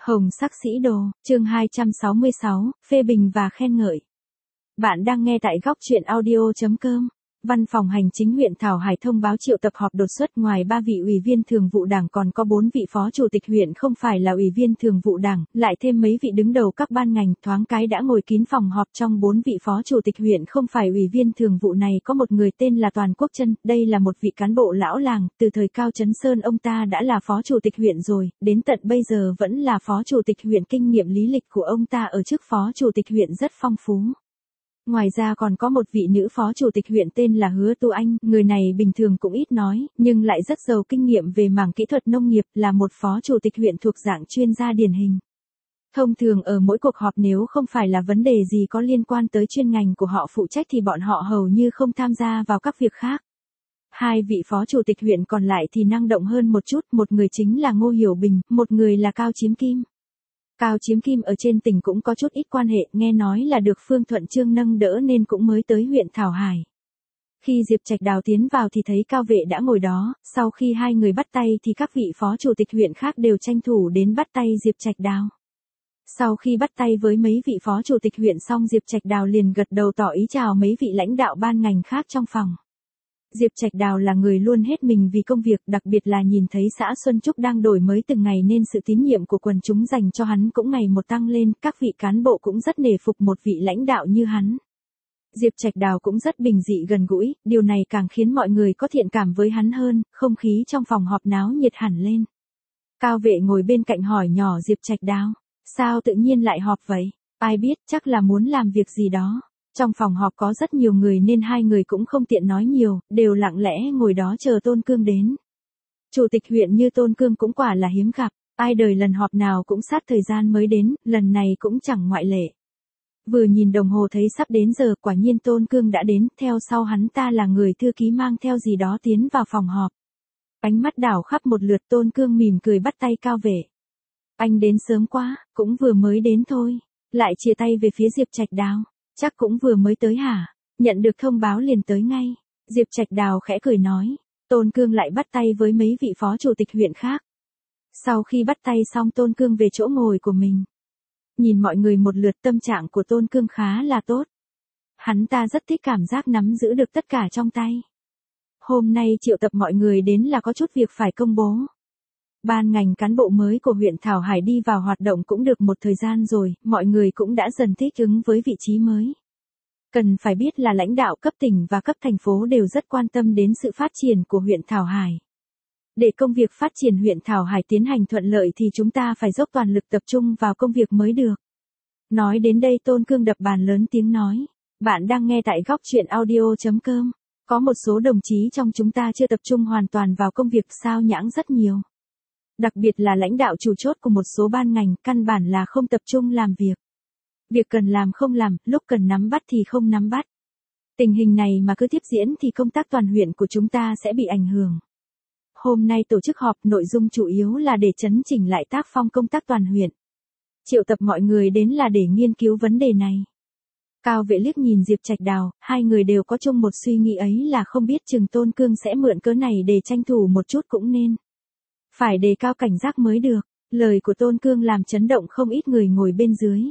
Hồng sắc sĩ đồ, chương 266, phê bình và khen ngợi. Bạn đang nghe tại góc truyện audio.com. Văn phòng hành chính huyện Thảo Hải thông báo triệu tập họp đột xuất, ngoài 3 vị ủy viên thường vụ đảng còn có 4 vị phó chủ tịch huyện không phải là ủy viên thường vụ đảng, lại thêm mấy vị đứng đầu các ban ngành, thoáng cái đã ngồi kín phòng họp. Trong 4 vị phó chủ tịch huyện không phải ủy viên thường vụ này có một người tên là Toàn Quốc Trân, đây là một vị cán bộ lão làng, từ thời Cao Chấn Sơn ông ta đã là phó chủ tịch huyện rồi, đến tận bây giờ vẫn là phó chủ tịch huyện, kinh nghiệm lý lịch của ông ta ở chức phó chủ tịch huyện rất phong phú. Ngoài ra còn có một vị nữ phó chủ tịch huyện tên là Hứa Tu Anh, người này bình thường cũng ít nói, nhưng lại rất giàu kinh nghiệm về mảng kỹ thuật nông nghiệp, là một phó chủ tịch huyện thuộc dạng chuyên gia điển hình. Thông thường ở mỗi cuộc họp nếu không phải là vấn đề gì có liên quan tới chuyên ngành của họ phụ trách thì bọn họ hầu như không tham gia vào các việc khác. Hai vị phó chủ tịch huyện còn lại thì năng động hơn một chút, một người chính là Ngô Hiểu Bình, một người là Cao Chiếm Kim. Cao Chiếm Kim ở trên tỉnh cũng có chút ít quan hệ, nghe nói là được Phương Thuận Chương nâng đỡ nên cũng mới tới huyện Thảo Hải. Khi Diệp Trạch Đào tiến vào thì thấy Cao Vệ đã ngồi đó, sau khi hai người bắt tay thì các vị phó chủ tịch huyện khác đều tranh thủ đến bắt tay Diệp Trạch Đào. Sau khi bắt tay với mấy vị phó chủ tịch huyện xong, Diệp Trạch Đào liền gật đầu tỏ ý chào mấy vị lãnh đạo ban ngành khác trong phòng. Diệp Trạch Đào là người luôn hết mình vì công việc, đặc biệt là nhìn thấy xã Xuân Trúc đang đổi mới từng ngày nên sự tín nhiệm của quần chúng dành cho hắn cũng ngày một tăng lên, các vị cán bộ cũng rất nể phục một vị lãnh đạo như hắn. Diệp Trạch Đào cũng rất bình dị gần gũi, điều này càng khiến mọi người có thiện cảm với hắn hơn, không khí trong phòng họp náo nhiệt hẳn lên. Cao Vệ ngồi bên cạnh hỏi nhỏ Diệp Trạch Đào, sao tự nhiên lại họp vậy? Ai biết, chắc là muốn làm việc gì đó. Trong phòng họp có rất nhiều người nên hai người cũng không tiện nói nhiều, đều lặng lẽ ngồi đó chờ Tôn Cương đến. Chủ tịch huyện như Tôn Cương cũng quả là hiếm gặp, ai đời lần họp nào cũng sát thời gian mới đến, lần này cũng chẳng ngoại lệ. Vừa nhìn đồng hồ thấy sắp đến giờ, quả nhiên Tôn Cương đã đến, theo sau hắn ta là người thư ký mang theo gì đó tiến vào phòng họp. Ánh mắt đảo khắp một lượt, Tôn Cương mỉm cười bắt tay Cao Vệ. Anh đến sớm quá, cũng vừa mới đến thôi. Lại chia tay về phía Diệp Trạch Đào. Chắc cũng vừa mới tới hả? Nhận được thông báo liền tới ngay. Diệp Trạch Đào khẽ cười nói. Tôn Cương lại bắt tay với mấy vị phó chủ tịch huyện khác. Sau khi bắt tay xong, Tôn Cương về chỗ ngồi của mình. Nhìn mọi người một lượt, tâm trạng của Tôn Cương khá là tốt. Hắn ta rất thích cảm giác nắm giữ được tất cả trong tay. Hôm nay triệu tập mọi người đến là có chút việc phải công bố. Ban ngành cán bộ mới của huyện Thảo Hải đi vào hoạt động cũng được một thời gian rồi, mọi người cũng đã dần thích ứng với vị trí mới. Cần phải biết là lãnh đạo cấp tỉnh và cấp thành phố đều rất quan tâm đến sự phát triển của huyện Thảo Hải. Để công việc phát triển huyện Thảo Hải tiến hành thuận lợi thì chúng ta phải dốc toàn lực tập trung vào công việc mới được. Nói đến đây Tôn Cương đập bàn lớn tiếng nói. Bạn đang nghe tại góc truyện audio.com. Có một số đồng chí trong chúng ta chưa tập trung hoàn toàn vào công việc, sao nhãng rất nhiều. Đặc biệt là lãnh đạo chủ chốt của một số ban ngành, căn bản là không tập trung làm việc. Việc cần làm không làm, lúc cần nắm bắt thì không nắm bắt. Tình hình này mà cứ tiếp diễn thì công tác toàn huyện của chúng ta sẽ bị ảnh hưởng. Hôm nay tổ chức họp, nội dung chủ yếu là để chấn chỉnh lại tác phong công tác toàn huyện. Triệu tập mọi người đến là để nghiên cứu vấn đề này. Cao Vệ liếc nhìn Diệp Trạch Đào, hai người đều có chung một suy nghĩ ấy là không biết chừng Tôn Cương sẽ mượn cớ này để tranh thủ một chút cũng nên. Phải đề cao cảnh giác mới được, lời của Tôn Cương làm chấn động không ít người ngồi bên dưới.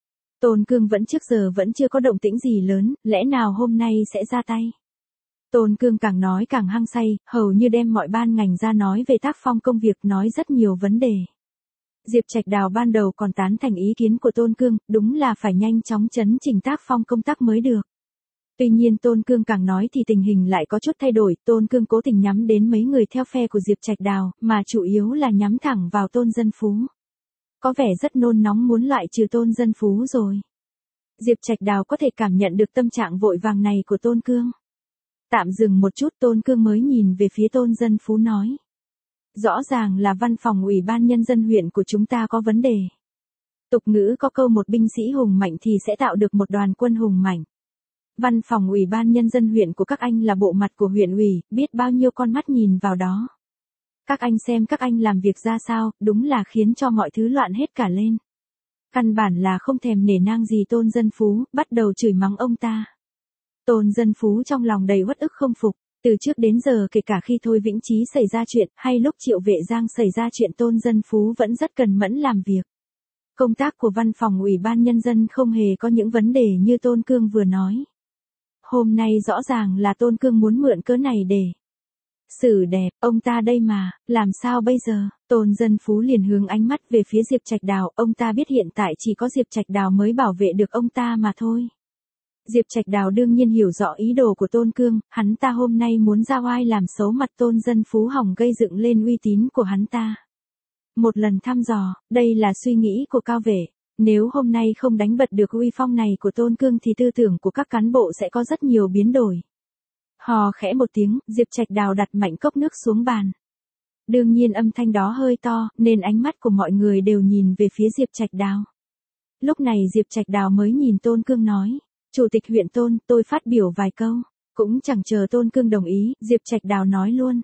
Tôn Cương trước giờ vẫn chưa có động tĩnh gì lớn, lẽ nào hôm nay sẽ ra tay. Tôn Cương càng nói càng hăng say, hầu như đem mọi ban ngành ra nói về tác phong công việc, nói rất nhiều vấn đề. Diệp Trạch Đào ban đầu còn tán thành ý kiến của Tôn Cương, đúng là phải nhanh chóng chấn chỉnh tác phong công tác mới được. Tuy nhiên Tôn Cương càng nói thì tình hình lại có chút thay đổi, Tôn Cương cố tình nhắm đến mấy người theo phe của Diệp Trạch Đào, mà chủ yếu là nhắm thẳng vào Tôn Dân Phú. Có vẻ rất nôn nóng muốn loại trừ Tôn Dân Phú rồi. Diệp Trạch Đào có thể cảm nhận được tâm trạng vội vàng này của Tôn Cương. Tạm dừng một chút, Tôn Cương mới nhìn về phía Tôn Dân Phú nói. Rõ ràng là văn phòng ủy ban nhân dân huyện của chúng ta có vấn đề. Tục ngữ có câu một binh sĩ hùng mạnh thì sẽ tạo được một đoàn quân hùng mạnh. Văn phòng ủy ban nhân dân huyện của các anh là bộ mặt của huyện ủy, biết bao nhiêu con mắt nhìn vào đó. Các anh xem các anh làm việc ra sao, đúng là khiến cho mọi thứ loạn hết cả lên. Căn bản là không thèm nể nang gì Tôn Dân Phú, bắt đầu chửi mắng ông ta. Tôn Dân Phú trong lòng đầy uất ức không phục, từ trước đến giờ kể cả khi Thôi Vĩnh Chí xảy ra chuyện, hay lúc Triệu Vệ Giang xảy ra chuyện, Tôn Dân Phú vẫn rất cần mẫn làm việc. Công tác của văn phòng Ủy ban Nhân dân không hề có những vấn đề như Tôn Cương vừa nói. Hôm nay rõ ràng là Tôn Cương muốn mượn cớ này để xử đẹp, ông ta đây mà, làm sao bây giờ? Tôn Dân Phú liền hướng ánh mắt về phía Diệp Trạch Đào, ông ta biết hiện tại chỉ có Diệp Trạch Đào mới bảo vệ được ông ta mà thôi. Diệp Trạch Đào đương nhiên hiểu rõ ý đồ của Tôn Cương, hắn ta hôm nay muốn ra oai làm xấu mặt Tôn Dân Phú hỏng gây dựng lên uy tín của hắn ta. Một lần thăm dò, đây là suy nghĩ của Cao Vệ. Nếu hôm nay không đánh bật được uy phong này của Tôn Cương thì tư tưởng của các cán bộ sẽ có rất nhiều biến đổi. Hò khẽ một tiếng, Diệp Trạch Đào đặt mạnh cốc nước xuống bàn. Đương nhiên âm thanh đó hơi to, nên ánh mắt của mọi người đều nhìn về phía Diệp Trạch Đào. Lúc này Diệp Trạch Đào mới nhìn Tôn Cương nói, Chủ tịch huyện Tôn, tôi phát biểu vài câu. Cũng chẳng chờ Tôn Cương đồng ý, Diệp Trạch Đào nói luôn.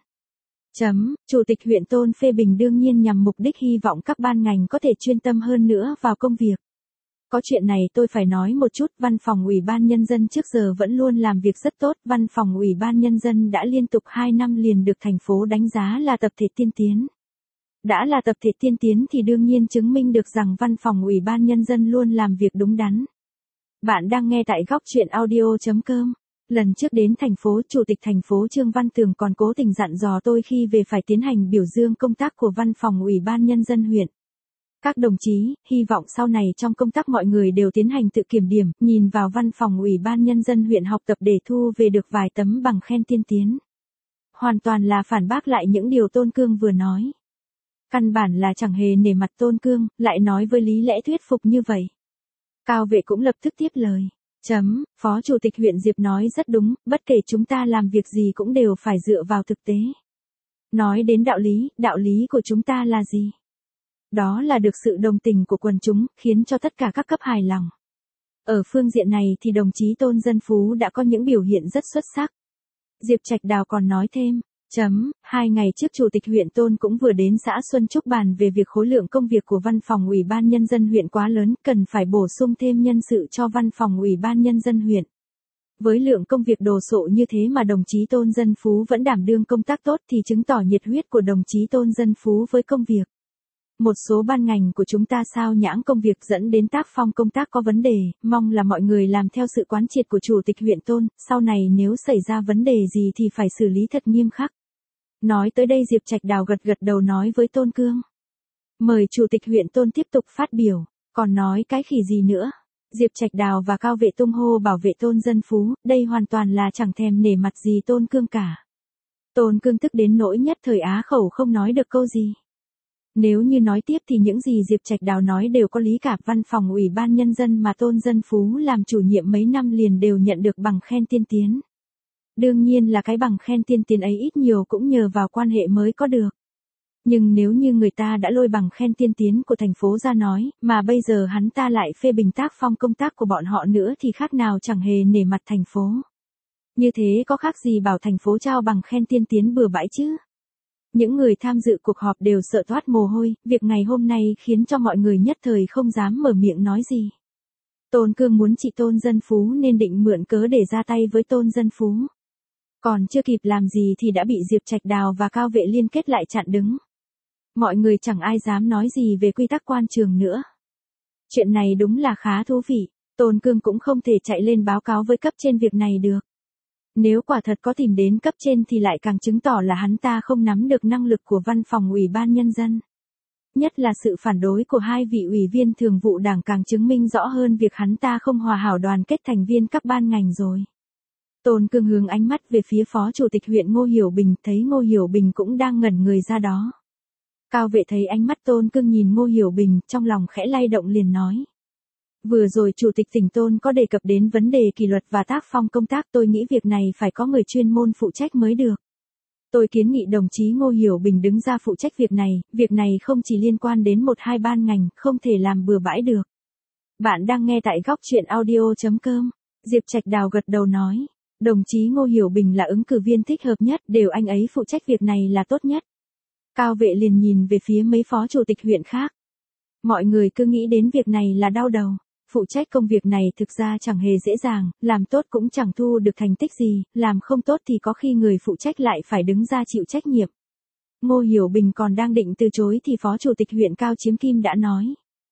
Chủ tịch huyện Tôn phê bình đương nhiên nhằm mục đích hy vọng các ban ngành có thể chuyên tâm hơn nữa vào công việc. Có chuyện này tôi phải nói một chút, văn phòng Ủy ban Nhân dân trước giờ vẫn luôn làm việc rất tốt, văn phòng Ủy ban Nhân dân đã liên tục 2 năm liền được thành phố đánh giá là tập thể tiên tiến. Đã là tập thể tiên tiến thì đương nhiên chứng minh được rằng văn phòng Ủy ban Nhân dân luôn làm việc đúng đắn. Bạn đang nghe tại góc truyện audio.com. Lần trước đến thành phố, Chủ tịch thành phố Trương Văn Tường còn cố tình dặn dò tôi khi về phải tiến hành biểu dương công tác của văn phòng Ủy ban Nhân dân huyện. Các đồng chí, hy vọng sau này trong công tác mọi người đều tiến hành tự kiểm điểm, nhìn vào văn phòng Ủy ban Nhân dân huyện học tập để thu về được vài tấm bằng khen tiên tiến. Hoàn toàn là phản bác lại những điều Tôn Cương vừa nói. Căn bản là chẳng hề nể mặt Tôn Cương, lại nói với lý lẽ thuyết phục như vậy. Cao Vệ cũng lập tức tiếp lời. Phó Chủ tịch huyện Diệp nói rất đúng, bất kể chúng ta làm việc gì cũng đều phải dựa vào thực tế. Nói đến đạo lý của chúng ta là gì? Đó là được sự đồng tình của quần chúng, khiến cho tất cả các cấp hài lòng. Ở phương diện này thì đồng chí Tôn Dân Phú đã có những biểu hiện rất xuất sắc. Diệp Trạch Đào còn nói thêm. 2 ngày trước Chủ tịch huyện Tôn cũng vừa đến xã Xuân Trúc bàn về việc khối lượng công việc của văn phòng Ủy ban Nhân dân huyện quá lớn, cần phải bổ sung thêm nhân sự cho văn phòng Ủy ban Nhân dân huyện. Với lượng công việc đồ sộ như thế mà đồng chí Tôn Dân Phú vẫn đảm đương công tác tốt thì chứng tỏ nhiệt huyết của đồng chí Tôn Dân Phú với công việc. Một số ban ngành của chúng ta sao nhãng công việc dẫn đến tác phong công tác có vấn đề, mong là mọi người làm theo sự quán triệt của Chủ tịch huyện Tôn, sau này nếu xảy ra vấn đề gì thì phải xử lý thật nghiêm khắc. Nói tới đây Diệp Trạch Đào gật đầu nói với Tôn Cương. Mời Chủ tịch huyện Tôn tiếp tục phát biểu, còn nói cái khỉ gì nữa. Diệp Trạch Đào và Cao Vệ tung hô bảo vệ Tôn Dân Phú, đây hoàn toàn là chẳng thèm nể mặt gì Tôn Cương cả. Tôn Cương tức đến nỗi nhất thời á khẩu không nói được câu gì. Nếu như nói tiếp thì những gì Diệp Trạch Đào nói đều có lý cả, văn phòng Ủy ban Nhân dân mà Tôn Dân Phú làm chủ nhiệm mấy năm liền đều nhận được bằng khen tiên tiến. Đương nhiên là cái bằng khen tiên tiến ấy ít nhiều cũng nhờ vào quan hệ mới có được. Nhưng nếu như người ta đã lôi bằng khen tiên tiến của thành phố ra nói, mà bây giờ hắn ta lại phê bình tác phong công tác của bọn họ nữa thì khác nào chẳng hề nể mặt thành phố. Như thế có khác gì bảo thành phố trao bằng khen tiên tiến bừa bãi chứ? Những người tham dự cuộc họp đều sợ toát mồ hôi, việc ngày hôm nay khiến cho mọi người nhất thời không dám mở miệng nói gì. Tôn Cương muốn trị Tôn Dân Phú nên định mượn cớ để ra tay với Tôn Dân Phú. Còn chưa kịp làm gì thì đã bị Diệp Trạch Đào và Cao Vệ liên kết lại chặn đứng. Mọi người chẳng ai dám nói gì về quy tắc quan trường nữa. Chuyện này đúng là khá thú vị, Tôn Cương cũng không thể chạy lên báo cáo với cấp trên việc này được. Nếu quả thật có tìm đến cấp trên thì lại càng chứng tỏ là hắn ta không nắm được năng lực của văn phòng Ủy ban Nhân dân. Nhất là sự phản đối của 2 vị ủy viên thường vụ đảng càng chứng minh rõ hơn việc hắn ta không hòa hảo đoàn kết thành viên các ban ngành rồi. Tôn Cương hướng ánh mắt về phía Phó Chủ tịch huyện Ngô Hiểu Bình, thấy Ngô Hiểu Bình cũng đang ngẩn người ra đó. Cao Vệ thấy ánh mắt Tôn Cương nhìn Ngô Hiểu Bình, trong lòng khẽ lay động liền nói. Vừa rồi Chủ tịch tỉnh Tôn có đề cập đến vấn đề kỷ luật và tác phong công tác, tôi nghĩ việc này phải có người chuyên môn phụ trách mới được. Tôi kiến nghị đồng chí Ngô Hiểu Bình đứng ra phụ trách việc này không chỉ liên quan đến 1-2 ban ngành, không thể làm bừa bãi được. Bạn đang nghe tại góc truyện audio.com. Diệp Trạch Đào gật đầu nói, đồng chí Ngô Hiểu Bình là ứng cử viên thích hợp nhất, đều anh ấy phụ trách việc này là tốt nhất. Cao Vệ liền nhìn về phía mấy phó chủ tịch huyện khác. Mọi người cứ nghĩ đến việc này là đau đầu. Phụ trách công việc này thực ra chẳng hề dễ dàng, làm tốt cũng chẳng thu được thành tích gì, làm không tốt thì có khi người phụ trách lại phải đứng ra chịu trách nhiệm. Ngô Hiểu Bình còn đang định từ chối thì Phó Chủ tịch huyện Cao Chiếm Kim đã nói.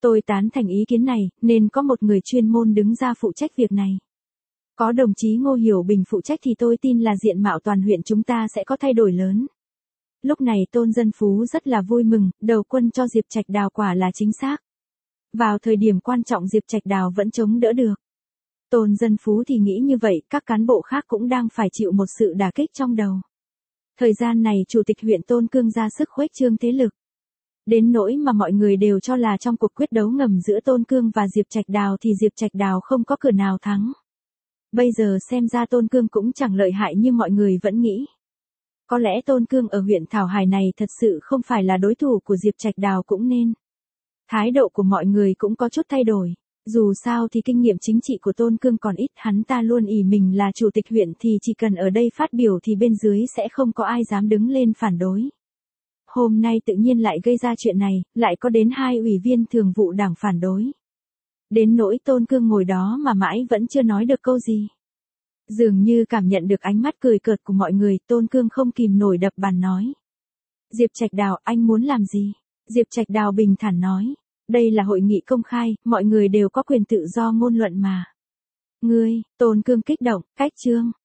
Tôi tán thành ý kiến này, nên có một người chuyên môn đứng ra phụ trách việc này. Có đồng chí Ngô Hiểu Bình phụ trách thì tôi tin là diện mạo toàn huyện chúng ta sẽ có thay đổi lớn. Lúc này Tôn Dân Phú rất là vui mừng, đầu quân cho Diệp Trạch Đào quả là chính xác. Vào thời điểm quan trọng Diệp Trạch Đào vẫn chống đỡ được. Tôn Dân Phú thì nghĩ như vậy, các cán bộ khác cũng đang phải chịu một sự đả kích trong đầu. Thời gian này Chủ tịch huyện Tôn Cương ra sức khuếch trương thế lực. Đến nỗi mà mọi người đều cho là trong cuộc quyết đấu ngầm giữa Tôn Cương và Diệp Trạch Đào thì Diệp Trạch Đào không có cửa nào thắng. Bây giờ xem ra Tôn Cương cũng chẳng lợi hại như mọi người vẫn nghĩ. Có lẽ Tôn Cương ở huyện Thảo Hải này thật sự không phải là đối thủ của Diệp Trạch Đào cũng nên. Thái độ của mọi người cũng có chút thay đổi. Dù sao thì kinh nghiệm chính trị của Tôn Cương còn ít, hắn ta luôn ỷ mình là chủ tịch huyện thì chỉ cần ở đây phát biểu thì bên dưới sẽ không có ai dám đứng lên phản đối. Hôm nay tự nhiên lại gây ra chuyện này, lại có đến 2 ủy viên thường vụ đảng phản đối. Đến nỗi Tôn Cương ngồi đó mà mãi vẫn chưa nói được câu gì. Dường như cảm nhận được ánh mắt cười cợt của mọi người, Tôn Cương không kìm nổi đập bàn nói. Diệp Trạch Đào, anh muốn làm gì? Diệp Trạch Đào bình thản nói. Đây là hội nghị công khai, mọi người đều có quyền tự do ngôn luận mà. Ngươi, Tôn Cương kích động, cách trương.